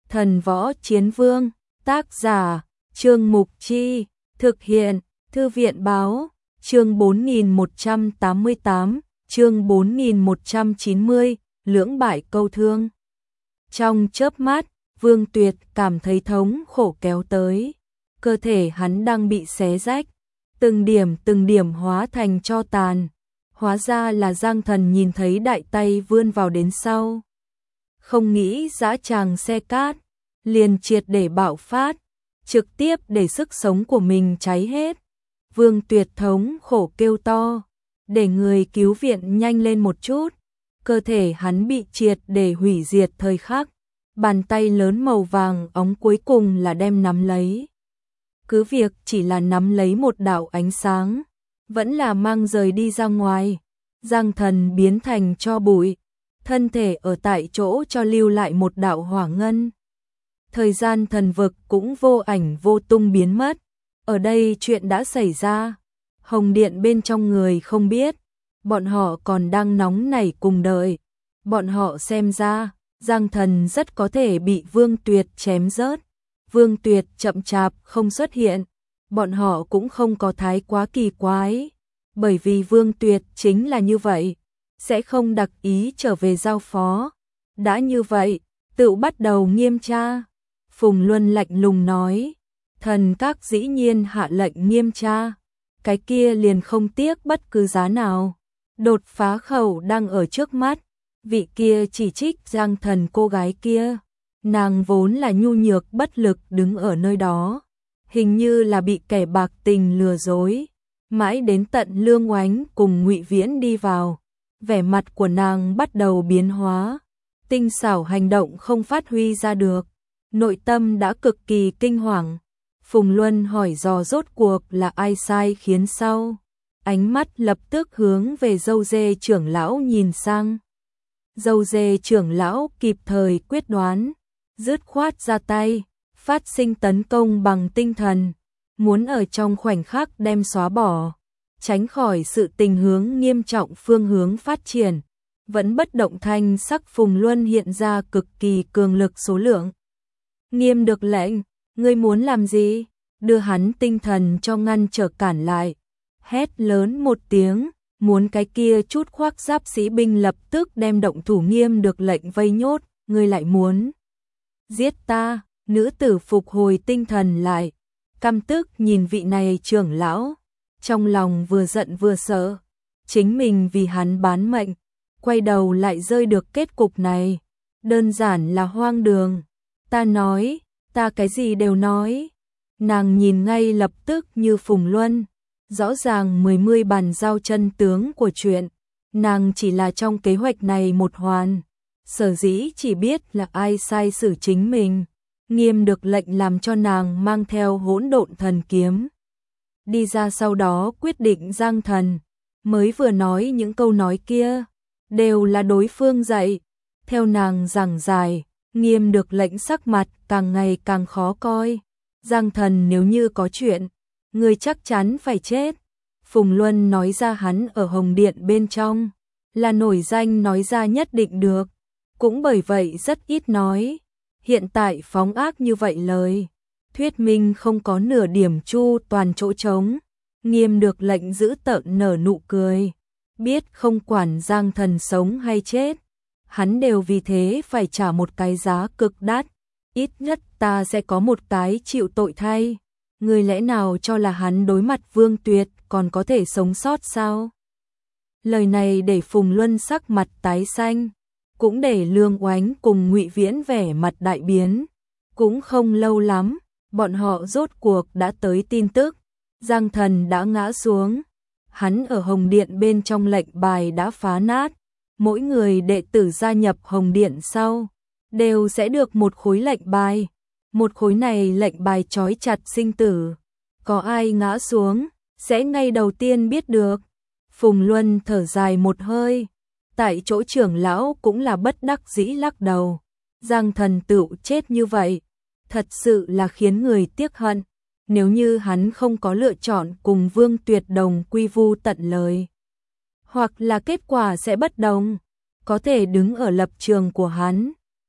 Thần Võ Chiến Vương, tác giả, Trương Mục Chi, thực hiện, Thư viện Báo, chương 4188, chương 4190, lưỡng bại câu thương. Trong chớp mắt, Vương Tuyệt cảm thấy thống khổ kéo tới, cơ thể hắn đang bị xé rách, từng điểm hóa thành tro tàn. Hóa ra là Giang Thần nhìn thấy đại tay vươn vào đến sau. Không nghĩ dã tràng xe cát, liền triệt để bạo phát, trực tiếp để sức sống của mình cháy hết. Vương Tuyệt thống khổ kêu to, để người cứu viện nhanh lên một chút. Cơ thể hắn bị triệt để hủy diệt thời khắc, bàn tay lớn màu vàng óng cuối cùng là đem nắm lấy. Cứ việc chỉ là nắm lấy một đạo ánh sáng, vẫn là mang rời đi ra ngoài. Giang Thần biến thành tro bụi, thân thể ở tại chỗ cho lưu lại một đạo hỏa ngân. Thời gian thần vực cũng vô ảnh vô tung biến mất. Ở đây chuyện đã xảy ra, Hồng Điện bên trong người không biết, bọn họ còn đang nóng nảy cùng đợi. Bọn họ xem ra, Giang Thần rất có thể bị Vương Tuyệt chém rớt. Vương Tuyệt chậm chạp không xuất hiện, bọn họ cũng không có thái quá kỳ quái, bởi vì Vương Tuyệt chính là như vậy, sẽ không đặc ý trở về giao phó. Đã như vậy, tự bắt đầu nghiêm tra. Phùng Luân lạnh lùng nói, thần các dĩ nhiên hạ lệnh nghiêm tra, cái kia liền không tiếc bất cứ giá nào. Đột phá khẩu đang ở trước mắt, vị kia chỉ trích Giang Thần cô gái kia. Nàng vốn là nhu nhược bất lực đứng ở nơi đó, hình như là bị kẻ bạc tình lừa dối. Mãi đến tận Lương Oánh cùng Ngụy Viễn đi vào, vẻ mặt của nàng bắt đầu biến hóa, tinh xảo hành động không phát huy ra được, nội tâm đã cực kỳ kinh hoàng. Phùng Luân hỏi dò rốt cuộc là ai sai khiến sau, ánh mắt lập tức hướng về Dâu Dê trưởng lão nhìn sang. Dâu Dê trưởng lão kịp thời quyết đoán, dứt khoát ra tay, phát sinh tấn công bằng tinh thần, muốn ở trong khoảnh khắc đem xóa bỏ, tránh khỏi sự tình hướng nghiêm trọng phương hướng phát triển. Vẫn bất động thanh sắc Phùng Luân hiện ra cực kỳ cường lực số lượng. Nghiêm được lệnh, ngươi muốn làm gì? Đưa hắn tinh thần cho ngăn trở cản lại. Hét lớn một tiếng, muốn cái kia chút khoác giáp sĩ binh lập tức đem động thủ Nghiêm được lệnh vây nhốt. Ngươi lại muốn giết ta? Nữ tử phục hồi tinh thần lại, căm tức nhìn vị này trưởng lão, trong lòng vừa giận vừa sợ, chính mình vì hắn bán mệnh, quay đầu lại rơi được kết cục này, đơn giản là hoang đường. Ta nói, ta cái gì đều nói. Nàng nhìn ngay lập tức như Phùng Luân, rõ ràng mươi bàn giao chân tướng của chuyện, nàng chỉ là trong kế hoạch này một hoàn, sở dĩ chỉ biết là ai sai xử chính mình. Nghiêm được lệnh làm cho nàng mang theo Hỗn Độn Thần Kiếm đi ra, sau đó quyết định Giang Thần mới vừa nói những câu nói kia đều là đối phương dạy. Theo nàng giảng giải, Nghiêm được lệnh sắc mặt càng ngày càng khó coi. Giang Thần nếu như có chuyện, người chắc chắn phải chết. Phùng Luân nói ra hắn ở Hồng Điện bên trong là nổi danh, nói ra nhất định được, cũng bởi vậy rất ít nói. Hiện tại phóng ác như vậy lời thuyết minh không có nửa điểm chu toàn chỗ trống. Nghiêm được lệnh giữ tợn nở nụ cười, biết không quản Giang Thần sống hay chết, hắn đều vì thế phải trả một cái giá cực đắt. Ít nhất ta sẽ có một cái chịu tội thay. Người lẽ nào cho là hắn đối mặt Vương Tuyệt còn có thể sống sót sao? Lời này để Phùng Luân sắc mặt tái xanh, cũng để Lương Oánh cùng Ngụy Viễn vẻ mặt đại biến. Cũng không lâu lắm, bọn họ rốt cuộc đã tới tin tức, Giang Thần đã ngã xuống. Hắn ở Hồng Điện bên trong lệnh bài đã phá nát, mỗi người đệ tử gia nhập Hồng Điện sau đều sẽ được một khối lệnh bài. Một khối này lệnh bài trói chặt sinh tử, có ai ngã xuống sẽ ngay đầu tiên biết được. Phùng Luân thở dài một hơi, tại chỗ trưởng lão cũng là bất đắc dĩ lắc đầu. Giang Thần tựu chết như vậy, thật sự là khiến người tiếc hận. Nếu như hắn không có lựa chọn cùng Vương Tuyệt đồng quy vu tận lời, hoặc là kết quả sẽ bất đồng, có thể đứng ở lập trường của hắn,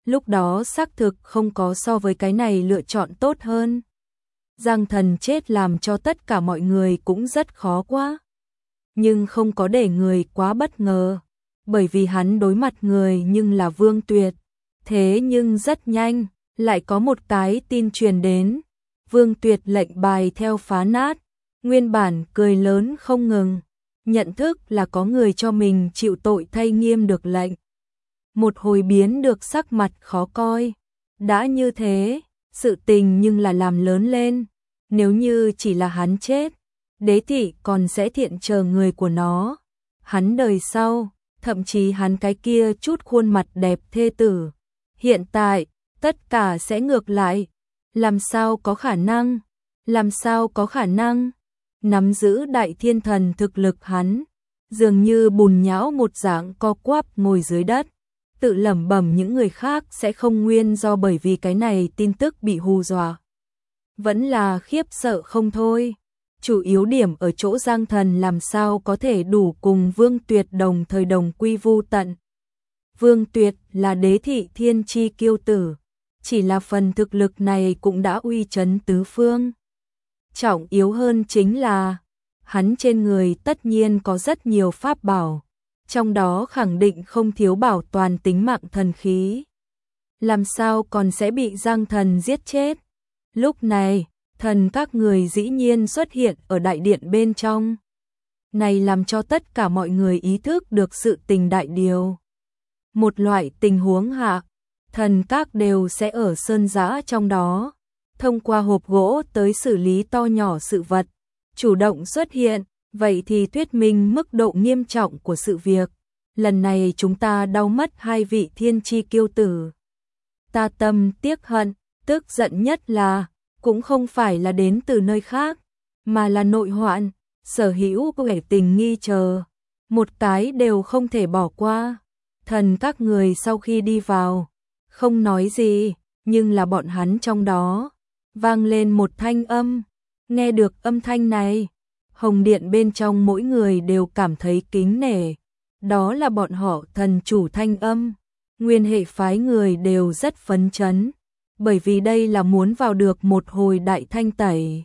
Lúc đó xác thực không có so với cái này lựa chọn tốt hơn. Giang Thần chết làm cho tất cả mọi người cũng rất khó quá. Nhưng không có để người quá bất ngờ, bởi vì hắn đối mặt người nhưng là Vương Tuyệt. Thế nhưng rất nhanh, lại có một cái tin truyền đến. Vương Tuyệt lệnh bài theo phá nát, nguyên bản cười lớn không ngừng, nhận thức là có người cho mình chịu tội thay nghiêm được lệnh. Một hồi biến được sắc mặt khó coi. Đã như thế, sự tình nhưng là làm lớn lên. Nếu như chỉ là hắn chết, đế thị còn sẽ thiện chờ người của nó. Hắn đời sau, thậm chí hắn cái kia chút khuôn mặt đẹp thê tử. Hiện tại, tất cả sẽ ngược lại. Làm sao có khả năng? Làm sao có khả năng? Nắm giữ đại thiên thần thực lực hắn, dường như bùn nhão một dạng co quắp ngồi dưới đất. Tự lẩm bẩm những người khác sẽ không nguyên do bởi vì cái này tin tức bị hù dọa. Vẫn là khiếp sợ không thôi. Chủ yếu điểm ở chỗ Giang Thần làm sao có thể đủ cùng Vương Tuyệt đồng thời đồng quy vu tận. Vương Tuyệt là đế thị thiên chi kiêu tử, chỉ là phần thực lực này cũng đã uy chấn tứ phương. Trọng yếu hơn chính là, hắn trên người tất nhiên có rất nhiều pháp bảo, trong đó khẳng định không thiếu bảo toàn tính mạng thần khí. Làm sao còn sẽ bị Giang Thần giết chết? Lúc này, thần các người dĩ nhiên xuất hiện ở đại điện bên trong. Này làm cho tất cả mọi người ý thức được sự tình đại điều. Một loại tình huống hạ, thần các đều sẽ ở sơn giã trong đó, thông qua hộp gỗ tới xử lý to nhỏ sự vật, chủ động xuất hiện, vậy thì thuyết minh mức độ nghiêm trọng của sự việc. Lần này chúng ta đau mất hai vị thiên chi kiêu tử. Ta tâm tiếc hận, tức giận nhất là, cũng không phải là đến từ nơi khác, mà là nội hoạn, sở hữu vẻ tình nghi chờ. Một cái đều không thể bỏ qua. Thần các người sau khi đi vào, không nói gì, nhưng là bọn hắn trong đó, vang lên một thanh âm. Nghe được âm thanh này, hồng điện bên trong mỗi người đều cảm thấy kính nể. Đó là bọn họ thần chủ thanh âm. Nguyên hệ phái người đều rất phấn chấn, bởi vì đây là muốn vào được một hồi đại thanh tẩy.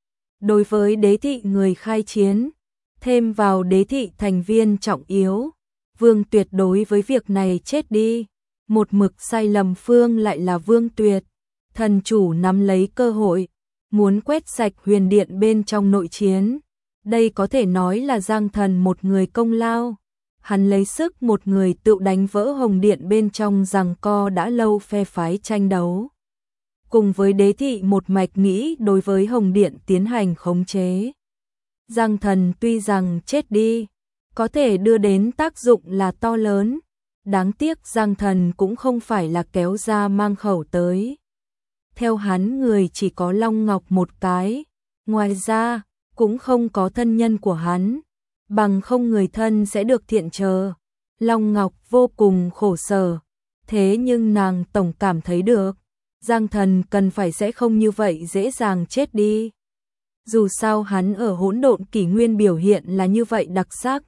Đối với đế thị người khai chiến, thêm vào đế thị thành viên trọng yếu, Vương Tuyệt đối với việc này chết đi. Một mực sai lầm phương lại là Vương Tuyệt. Thần chủ nắm lấy cơ hội, muốn quét sạch huyền điện bên trong nội chiến. Đây có thể nói là Giang Thần một người công lao. Hắn lấy sức một người tự đánh vỡ hồng điện bên trong giằng co đã lâu phe phái tranh đấu. Cùng với đế thị một mạch nghĩ đối với hồng điện tiến hành khống chế. Giang Thần tuy rằng chết đi, có thể đưa đến tác dụng là to lớn. Đáng tiếc Giang Thần cũng không phải là kéo ra mang khẩu tới. Theo hắn người chỉ có Long Ngọc một cái, ngoài ra cũng không có thân nhân của hắn, bằng không người thân sẽ được thiện chờ. Long Ngọc vô cùng khổ sở, thế nhưng nàng tổng cảm thấy được, Giang Thần cần phải sẽ không như vậy dễ dàng chết đi. Dù sao hắn ở hỗn độn kỷ nguyên biểu hiện là như vậy đặc sắc,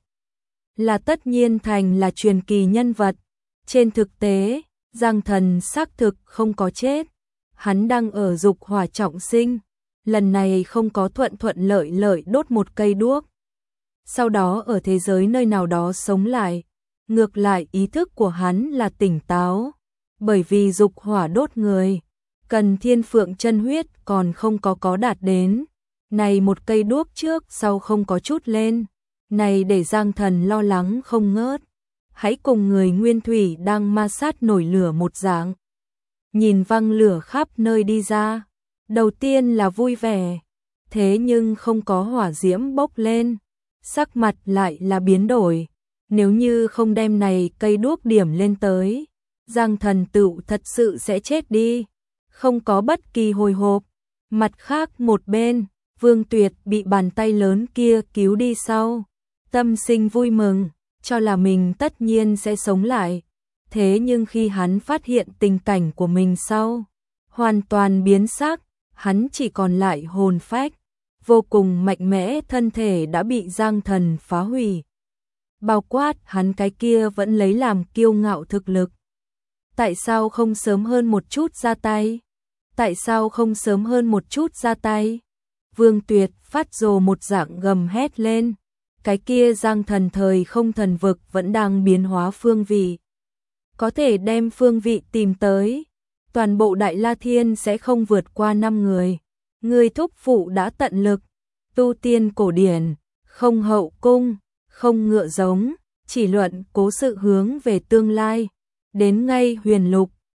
là tất nhiên thành là truyền kỳ nhân vật. Trên thực tế, Giang Thần xác thực không có chết, hắn đang ở dục hỏa trọng sinh, lần này không có thuận thuận lợi lợi đốt một cây đuốc. Sau đó ở thế giới nơi nào đó sống lại, ngược lại ý thức của hắn là tỉnh táo, bởi vì dục hỏa đốt người, cần thiên phượng chân huyết còn không có đạt đến. Này một cây đuốc trước sau không có chút lên, này để Giang Thần lo lắng không ngớt. Hãy cùng người nguyên thủy đang ma sát nổi lửa một dạng. Nhìn văng lửa khắp nơi đi ra, đầu tiên là vui vẻ, thế nhưng không có hỏa diễm bốc lên, sắc mặt lại là biến đổi. Nếu như không đem này cây đuốc điểm lên tới, Giang Thần tựu thật sự sẽ chết đi, không có bất kỳ hồi hộp. Mặt khác một bên, Vương Tuyệt bị bàn tay lớn kia cứu đi sau, tâm sinh vui mừng, cho là mình tất nhiên sẽ sống lại. Thế nhưng khi hắn phát hiện tình cảnh của mình sau, hoàn toàn biến sắc, hắn chỉ còn lại hồn phách, vô cùng mạnh mẽ, thân thể đã bị Giang Thần phá hủy. Bao quát hắn cái kia vẫn lấy làm kiêu ngạo thực lực. Tại sao không sớm hơn một chút ra tay? Tại sao không sớm hơn một chút ra tay? Vương Tuyệt phát rồ một dạng gầm hét lên. Cái kia Giang Thần thời không thần vực vẫn đang biến hóa phương vị. Có thể đem phương vị tìm tới. Toàn bộ Đại La Thiên sẽ không vượt qua 5 người. Người thúc phụ đã tận lực. Tu tiên cổ điển, không hậu cung, không ngựa giống, chỉ luận cố sự hướng về tương lai. Đến ngay huyền lục,